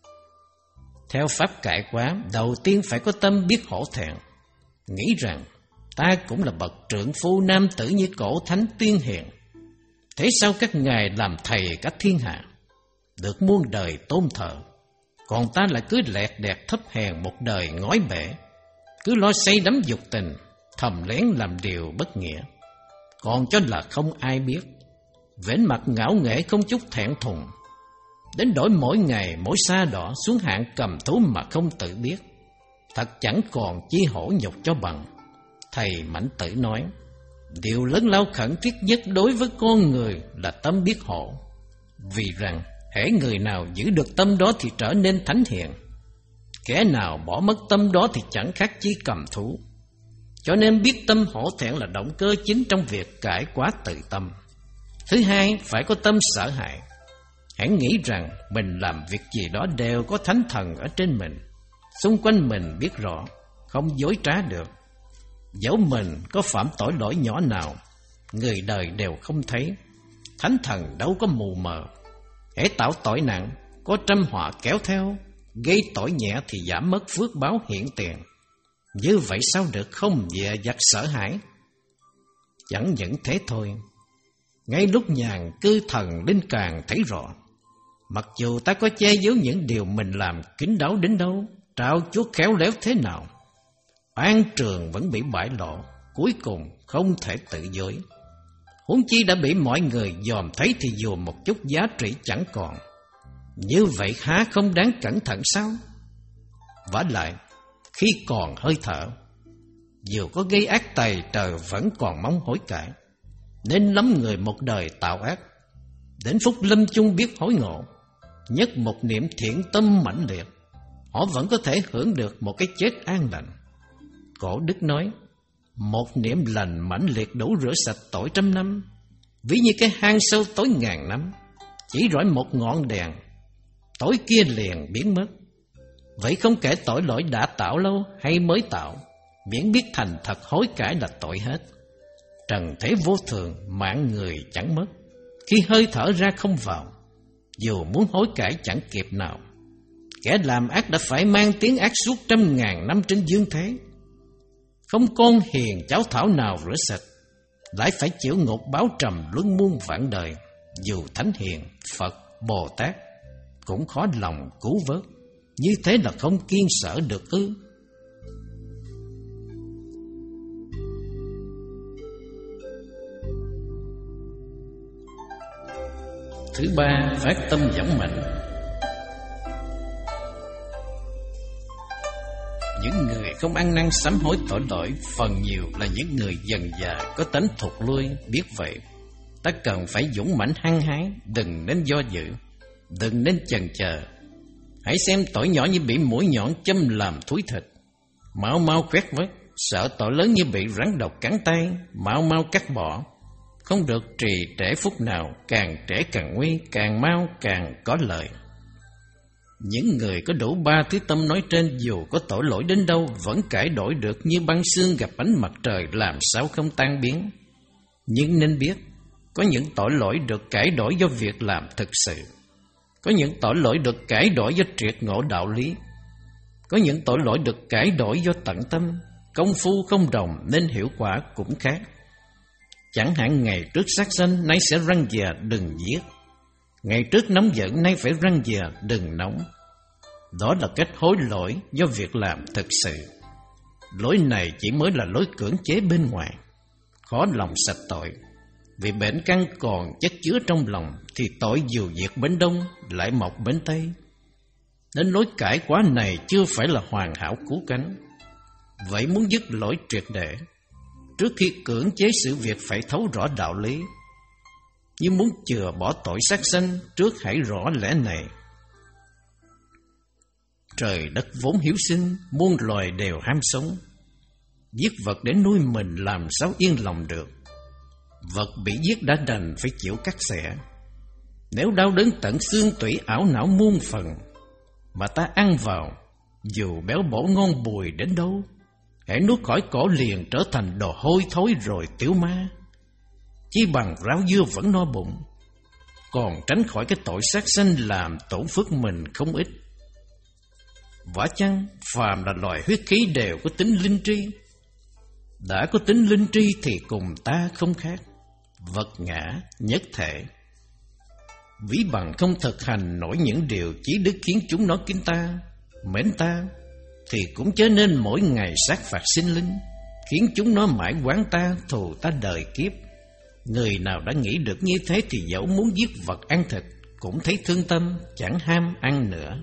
Theo pháp cải quá, đầu tiên phải có tâm biết hổ thẹn, nghĩ rằng ta cũng là bậc trượng phu nam tử như cổ thánh tuyên hiền. Thế sao các ngài làm thầy các thiên hạ, được muôn đời tôn thờ, còn ta lại cứ lẹt đẹt thấp hèn một đời ngói bể, cứ lo say đắm dục tình, thầm lén làm điều bất nghĩa, còn cho là không ai biết, vẻn mặt ngạo nghễ không chút thẹn thùng, đến đổi mỗi ngày mỗi sa đỏ xuống hạng cầm thú mà không tự biết, thật chẳng còn chi hổ nhục cho bằng. Thầy Mãnh Tử nói, điều lớn lao khẩn thiết nhất đối với con người là tâm biết hổ, vì rằng hễ người nào giữ được tâm đó thì trở nên thánh hiền, kẻ nào bỏ mất tâm đó thì chẳng khác chi cầm thú. Cho nên biết tâm hổ thẹn là động cơ chính trong việc cải quá tự tâm. Thứ hai, phải có tâm sợ hãi. Hãy nghĩ rằng mình làm việc gì đó đều có thánh thần ở trên mình, xung quanh mình biết rõ, không dối trá được. Dẫu mình có phạm tội lỗi nhỏ nào, người đời đều không thấy, thánh thần đâu có mù mờ. Hễ tạo tội nặng, có trăm họa kéo theo, gây tội nhẹ thì giảm mất phước báo hiện tiền. Như vậy sao được không dè dặt sợ hãi? Chẳng những thế thôi, ngay lúc nhàn cư thần linh càng thấy rõ, mặc dù ta có che giấu những điều mình làm kín đáo đến đâu, trao chuốt khéo léo thế nào, an trường vẫn bị bại lộ, cuối cùng không thể tự dối. Huống chi đã bị mọi người dòm thấy thì dù một chút giá trị chẳng còn. Như vậy há không đáng cẩn thận sao? Vả lại, khi còn hơi thở, dù có gây ác tày trời vẫn còn mong hối cải. Nên lắm người một đời tạo ác, đến phút lâm chung biết hối ngộ, nhất một niệm thiện tâm mãnh liệt, họ vẫn có thể hưởng được một cái chết an lành. Cổ Đức nói, một niệm lành mãnh liệt đủ rửa sạch tội trăm năm, ví như cái hang sâu tối ngàn năm, chỉ rọi một ngọn đèn, tối kia liền biến mất. Vậy không kể tội lỗi đã tạo lâu hay mới tạo, miễn biết thành thật hối cải là tội hết. Trần thế vô thường, mạng người chẳng mất, khi hơi thở ra không vào, dù muốn hối cải chẳng kịp nào. Kẻ làm ác đã phải mang tiếng ác suốt trăm ngàn năm trên dương thế. Không con hiền cháu thảo nào rửa sạch, lại phải chịu ngục báo trầm luân muôn vạn đời. Dù thánh hiền, Phật, Bồ Tát cũng khó lòng cứu vớt. Như thế là không kiên sợ được ư? Thứ ba, phát tâm dũng mạnh. Những người không ăn năn sám hối tội lỗi phần nhiều là những người dần dà có tánh thụt lui. Biết vậy, ta cần phải dũng mãnh hăng hái, đừng nên do dự, đừng nên chần chờ. Hãy xem tội nhỏ như bị mũi nhọn châm làm thúi thịt, mau mau quét vớt. Sợ tội lớn như bị rắn độc cắn tay, mau mau cắt bỏ. Không được trì trễ phút nào, càng trễ càng nguy, càng mau càng có lợi. Những người có đủ ba thứ tâm nói trên, dù có tội lỗi đến đâu vẫn cải đổi được như băng xương gặp ánh mặt trời, làm sao không tan biến. Nhưng nên biết, có những tội lỗi được cải đổi do việc làm thực sự, có những tội lỗi được cải đổi do triệt ngộ đạo lý, có những tội lỗi được cải đổi do tận tâm. Công phu không đồng nên hiệu quả cũng khác. Chẳng hạn ngày trước sát sanh, nay sẽ răn dè đừng giết. Ngày trước nóng giận, nay phải răn dè đừng nóng. Đó là cách hối lỗi do việc làm thực sự. Lỗi này chỉ mới là lối cưỡng chế bên ngoài, khó lòng sạch tội. Vì bệnh căn còn chất chứa trong lòng, thì tội dù diệt bên đông lại mọc bên tây. Nên lối cải quá này chưa phải là hoàn hảo cứu cánh. Vậy muốn dứt lỗi triệt để, trước khi cưỡng chế sự việc phải thấu rõ đạo lý. Như muốn chừa bỏ tội sát sanh, trước hãy rõ lẽ này. Trời đất vốn hiếu sinh, muôn loài đều ham sống. Giết vật để nuôi mình làm sao yên lòng được. Vật bị giết đã đành phải chịu cắt xẻ. Nếu đau đớn tận xương tủy ảo não muôn phần, mà ta ăn vào, dù béo bổ ngon bùi đến đâu, hãy nuốt khỏi cổ liền trở thành đồ hôi thối rồi tiểu ma. Chỉ bằng rau dưa vẫn no bụng, còn tránh khỏi cái tội sát sanh làm tổn phước mình không ít. Vả chăng phàm là loài huyết khí đều có tính linh tri. Đã có tính linh tri thì cùng ta không khác, vật ngã nhất thể. Ví bằng không thực hành nổi những điều chí đức khiến chúng nó kính ta, mến ta, thì cũng chớ nên mỗi ngày sát phạt sinh linh, khiến chúng nó mãi oán ta, thù ta đời kiếp. Người nào đã nghĩ được như thế thì dẫu muốn giết vật ăn thịt cũng thấy thương tâm, chẳng ham ăn nữa.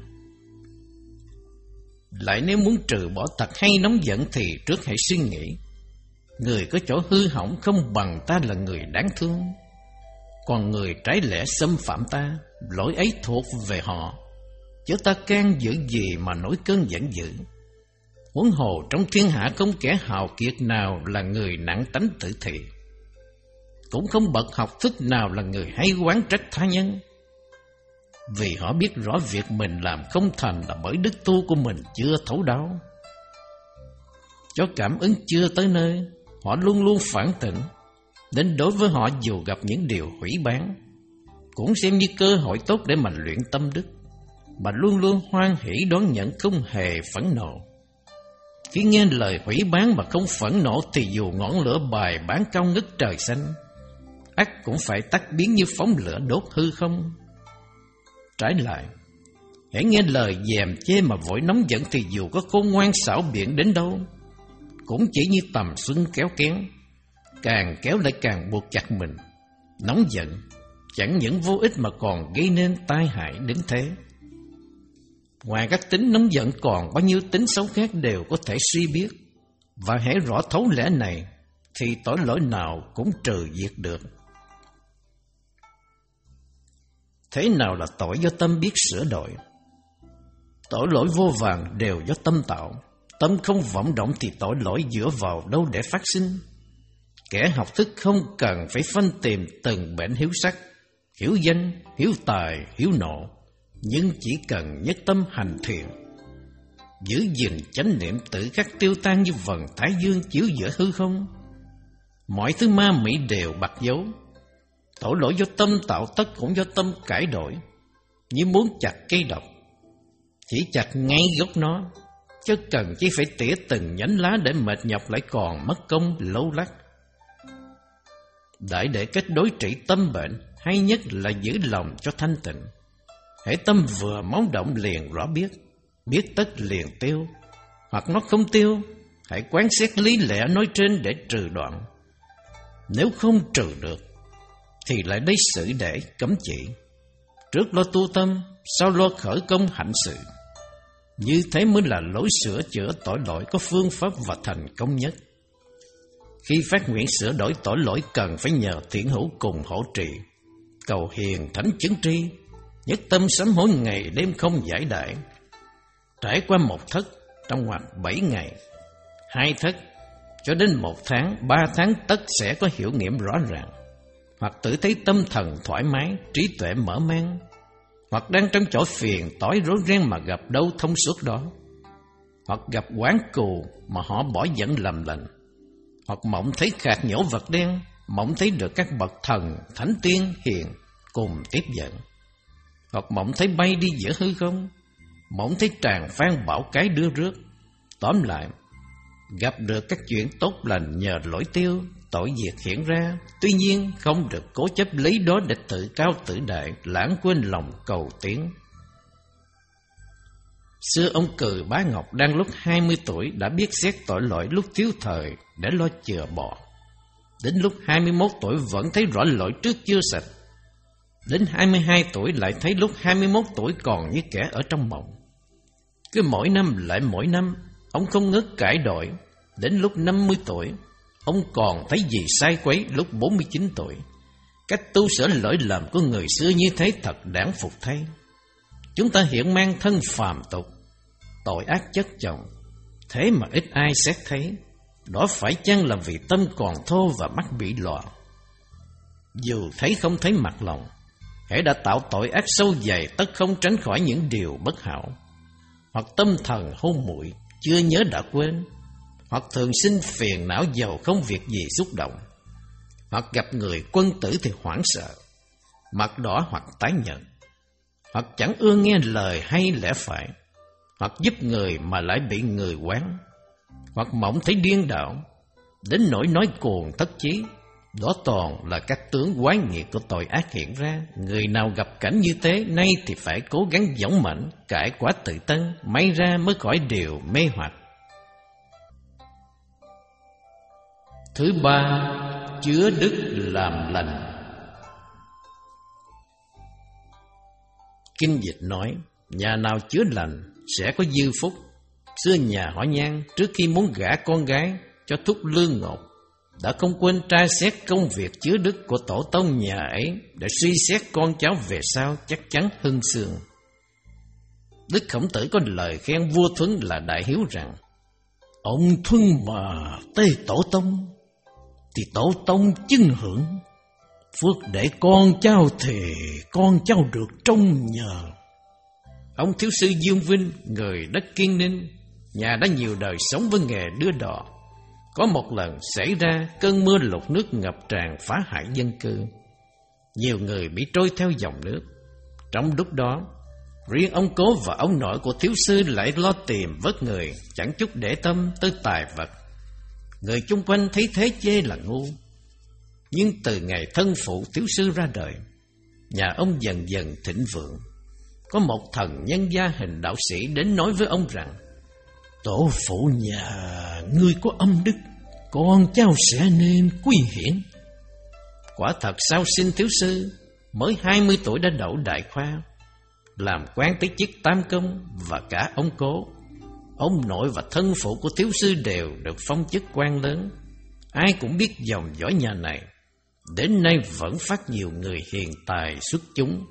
Lại nếu muốn trừ bỏ tật hay nóng giận thì trước hãy suy nghĩ, người có chỗ hư hỏng không bằng ta là người đáng thương. Còn người trái lẽ xâm phạm ta, lỗi ấy thuộc về họ, chứ ta can giữ gì mà nổi cơn giận dữ. Huống hồ trong thiên hạ không kẻ hào kiệt nào là người nặng tánh tự thị, cũng không bậc học thức nào là người hay oán trách tha nhân. Vì họ biết rõ việc mình làm không thành là bởi đức tu của mình chưa thấu đáo. Cho cảm ứng chưa tới nơi, họ luôn luôn phản tỉnh, nên đối với họ dù gặp những điều hủy bán, cũng xem như cơ hội tốt để mà luyện tâm đức, mà luôn luôn hoan hỷ đón nhận, không hề phẫn nộ. Khi nghe lời hủy bán mà không phẫn nộ thì dù ngọn lửa bài bán cao ngất trời xanh, ắt cũng phải tắt biến như phóng lửa đốt hư không. Trái lại, hãy nghe lời dèm chê mà vội nóng giận thì dù có khôn ngoan xảo biện đến đâu, cũng chỉ như tầm xuân kéo kéo, càng kéo lại càng buộc chặt mình. Nóng giận chẳng những vô ích mà còn gây nên tai hại đến thế. Ngoài các tính nóng giận còn bao nhiêu tính xấu khác đều có thể suy biết, và hãy rõ thấu lẽ này thì tội lỗi nào cũng trừ diệt được. Thế nào là tội do tâm biết sửa đổi? Tội lỗi vô vàn đều do tâm tạo. Tâm không vọng động thì tội lỗi dựa vào đâu để phát sinh? Kẻ học thức không cần phải phân tìm từng bệnh hiếu sắc, hiếu danh, hiếu tài, hiếu nộ, nhưng chỉ cần nhất tâm hành thiện, giữ gìn chánh niệm tự khắc tiêu tan như vầng thái dương chiếu giữa hư không. Mọi thứ ma mị đều bạc dấu. Tội lỗi do tâm tạo tất cũng do tâm cải đổi. Như muốn chặt cây độc, chỉ chặt ngay gốc nó, chứ cần chỉ phải tỉa từng nhánh lá để mệt nhọc lại còn mất công lâu lắc. Đại để cách đối trị tâm bệnh, hay nhất là giữ lòng cho thanh tịnh. Hễ tâm vừa máu động liền rõ biết, biết tất liền tiêu, hoặc nó không tiêu, hãy quán xét lý lẽ nói trên để trừ đoạn. Nếu không trừ được, thì lại lấy sự để cấm chỉ. Trước lo tu tâm, sau lo khởi công hạnh sự. Như thế mới là lối sửa chữa tội lỗi có phương pháp và thành công nhất. Khi phát nguyện sửa đổi tội lỗi cần phải nhờ thiện hữu cùng hỗ trì, cầu hiền thánh chứng tri, nhất tâm sám hối ngày đêm không giải đãi. Trải qua một thất trong ngoặc bảy ngày, hai thất cho đến một tháng, ba tháng tất sẽ có hiểu nghiệm rõ ràng, hoặc tự thấy tâm thần thoải mái, trí tuệ mở mang, hoặc đang trong chỗ phiền tối rối ren mà gặp đâu thông suốt đó, hoặc gặp oán cù mà họ bỏ dẫn lầm lệnh, hoặc mộng thấy khạc nhổ vật đen, mộng thấy được các bậc thần, thánh tiên, hiền cùng tiếp dẫn, hoặc mộng thấy bay đi giữa hư không, mộng thấy tràn phan bão cái đưa rước. Tóm lại, gặp được các chuyện tốt lành nhờ lỗi tiêu tội việc hiện ra, tuy nhiên không được cố chấp lấy đó để tự cao tự đại, lãng quên lòng cầu tiến. Xưa ông Cừ Bá Ngọc đang lúc hai mươi tuổi đã biết xét tội lỗi lúc thiếu thời để lo chừa bò. Đến lúc hai mươi mốt tuổi vẫn thấy rõ lỗi trước chưa sạch. Đến hai mươi hai tuổi lại thấy lúc hai mươi mốt tuổi còn như kẻ ở trong mộng. Cứ mỗi năm lại mỗi năm, ông không ngớt cải đổi. Đến lúc năm mươi tuổi, ông còn thấy gì sai quấy lúc bốn mươi chín tuổi. Cách tu sửa lỗi lầm của người xưa như thế thật đáng phục thay. Chúng ta hiện mang thân phàm tục, tội ác chất chồng, thế mà ít ai xét thấy. Đó phải chăng là vì tâm còn thô và mắt bị loạn? Dù thấy không thấy mặt lòng, hễ đã tạo tội ác sâu dày tất không tránh khỏi những điều bất hảo. Hoặc tâm thần hôn muội, chưa nhớ đã quên, hoặc thường sinh phiền não giàu không việc gì xúc động, hoặc gặp người quân tử thì hoảng sợ, mặt đỏ hoặc tái nhợt, hoặc chẳng ưa nghe lời hay lẽ phải, hoặc giúp người mà lại bị người quán, hoặc mộng thấy điên đảo, đến nỗi nói cuồng thất chí. Đó toàn là các tướng quái nghiệt của tội ác hiện ra. Người nào gặp cảnh như thế nay thì phải cố gắng dũng mãnh, cải quá tự tân, may ra mới khỏi điều mê hoặc. Thứ ba, chứa đức làm lành. Kinh dịch nói, nhà nào chứa lành sẽ có dư phúc. Xưa nhà họ Nhan trước khi muốn gả con gái cho thúc lương ngột đã không quên tra xét công việc chứa đức của tổ tông nhà ấy để suy xét con cháu về sau chắc chắn hưng sương. Đức Khổng Tử có lời khen vua Thuấn là đại hiếu rằng: ông Thuấn mà tê tổ tông thì tổ tông chứng hưởng, phước để con cháu thì con cháu được trông nhờ. Ông thiếu sư Dương Vinh, người đất Kiên Ninh, nhà đã nhiều đời sống với nghề đưa đò. Có một lần xảy ra cơn mưa lụt nước ngập tràn phá hại dân cư, nhiều người bị trôi theo dòng nước. Trong lúc đó, riêng ông cố và ông nội của thiếu sư lại lo tìm vớt người, chẳng chút để tâm tới tài vật. Người chung quanh thấy thế chê là ngu. Nhưng từ ngày thân phụ thiếu sư ra đời, nhà ông dần dần thịnh vượng. Có một thần nhân gia hình đạo sĩ đến nói với ông rằng: tổ phụ nhà ngươi có âm đức, con cháu sẽ nên quy hiển. Quả thật sau sinh thiếu sư, mới hai mươi tuổi đã đậu đại khoa, làm quan tới chức tam công. Và cả ông cố, ông nội và thân phụ của thiếu sư đều được phong chức quan lớn. Ai cũng biết dòng dõi nhà này, đến nay vẫn phát nhiều người hiền tài xuất chúng.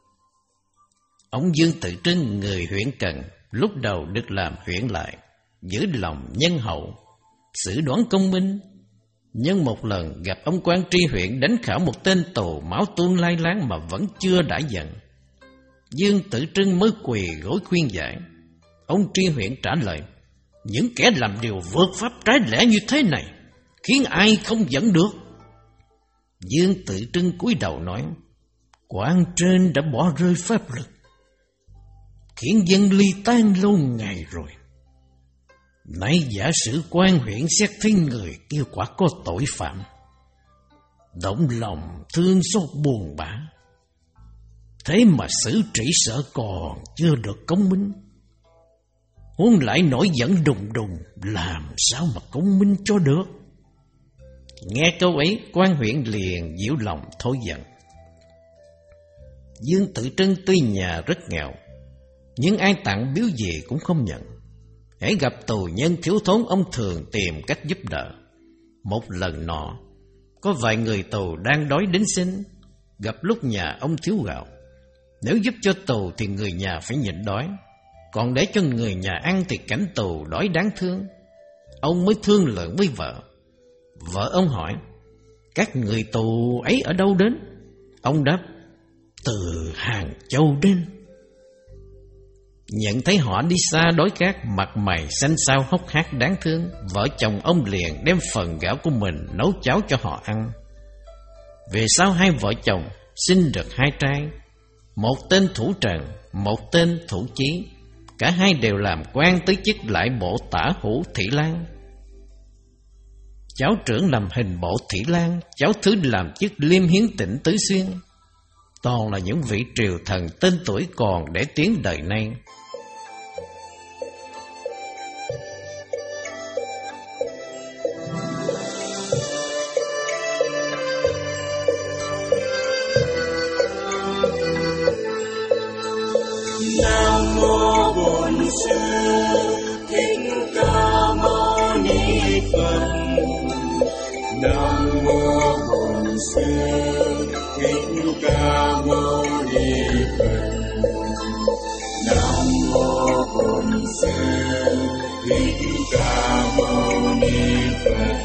Ông Dương Tự Trưng, người huyện Cần, lúc đầu được làm huyện lại, giữ lòng nhân hậu, xử đoán công minh. Nhưng một lần gặp ông quan tri huyện đánh khảo một tên tù máu tuôn lai láng mà vẫn chưa đã giận, Dương Tự Trưng mới quỳ gối khuyên giải. Ông tri huyện trả lời: những kẻ làm điều vượt pháp trái lẽ như thế này khiến ai không giận được. Dương Tự Trưng cúi đầu nói: quan trên đã bỏ rơi pháp lực, khiến dân ly tan lâu ngày rồi. Nay giả sử quan huyện xét thấy người kia quả có tội phạm, động lòng thương xót buồn bã, thế mà xử trĩ sợ còn chưa được công minh, huống lại nổi giận đùng đùng, làm sao mà công minh cho được. Nghe câu ấy, quan huyện liền dịu lòng thôi giận. Dương Tự Trưng tuy nhà rất nghèo, nhưng ai tặng biếu gì cũng không nhận. Hễ gặp tù nhân thiếu thốn, ông thường tìm cách giúp đỡ. Một lần nọ, có vài người tù đang đói đến xin, gặp lúc nhà ông thiếu gạo. Nếu giúp cho tù thì người nhà phải nhịn đói, còn để cho người nhà ăn thì cảnh tù đói đáng thương. Ông mới thương lượng với vợ. Vợ ông hỏi: các người tù ấy ở đâu đến? Ông đáp: từ Hàng Châu đến. Nhận thấy họ đi xa đói khát, mặt mày xanh xao hốc hác đáng thương, vợ chồng ông liền đem phần gạo của mình nấu cháo cho họ ăn. Về sau hai vợ chồng sinh được hai trai, một tên Thủ Trần, một tên Thủ Chí. Cả hai đều làm quan tới chức lại bộ tả hữu Thị Lang. cháu trưởng làm hình bộ Thị Lan, cháu thứ làm chức Liêm Hiến Tịnh Tứ Xuyên. Toàn là những vị triều thần tên tuổi còn để tiếng đời nay. Nam mô Bổn Sư Thích Ca Mâu Ni Phật. Nam mô Bổn Sư Thích Ca Mâu Ni Phật. Nam mô Bổn Sư Thích Ca Mâu Ni Phật.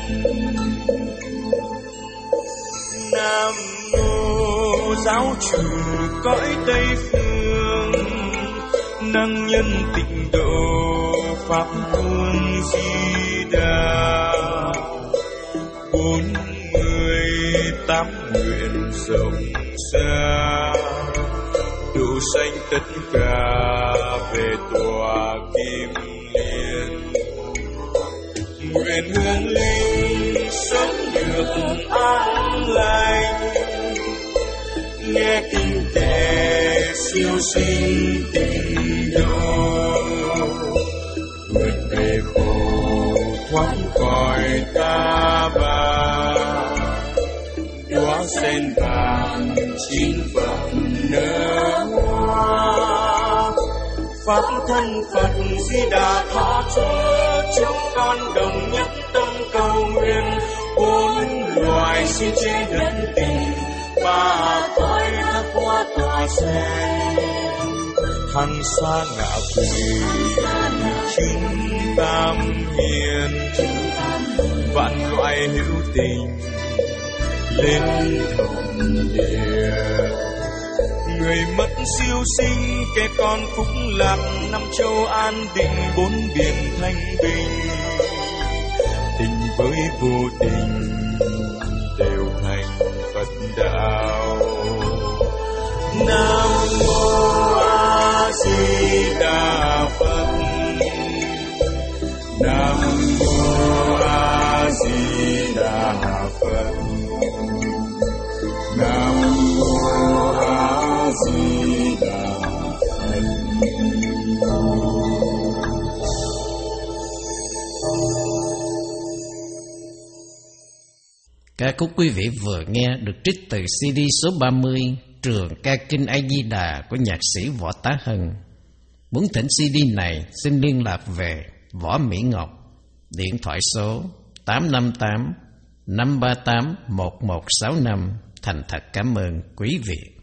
Nam mô Giáo chủ cõi Tây phương, năng nhân tịnh độ pháp phương Di Đà. Bốn mươi tám nguyện rộng xa, độ sanh tất cả về tòa Kim Liên. Nguyện hương linh sớm được an lành, nghe kinh kệ siêu sinh tình độ, vượt về khổ thoát khỏi ta bà. Đóa sen vàng chín phẩm nở hoa, pháp thân Phật Di Đà tha cho chúng con đồng nhất tâm cầu nguyện. Bốn loài xin trên đất tình, ba cõi đã qua tòa sen. Thanh xa ngạ quỷ chứng tam hiền, vạn loại hữu tình lên thượng địa. Người mất siêu sinh, kẻ con phúc lạc, năm châu an định, bốn biển thanh bình. Tình với vô tình đều thành Phật đạo. Nam mô A Di Đà Phật. Nam mô A Di Đà Phật. Nam mô A Di Đà Phật. Ca khúc quý vị vừa nghe được trích từ xê đê số ba mươi Trường Ca Kinh A Di Đà của nhạc sĩ Võ Tá Hân. Muốn thỉnh xê đê này xin liên lạc về Võ Mỹ Ngọc, điện thoại số tám năm tám năm ba tám một một sáu năm. Thành thật cảm ơn quý vị.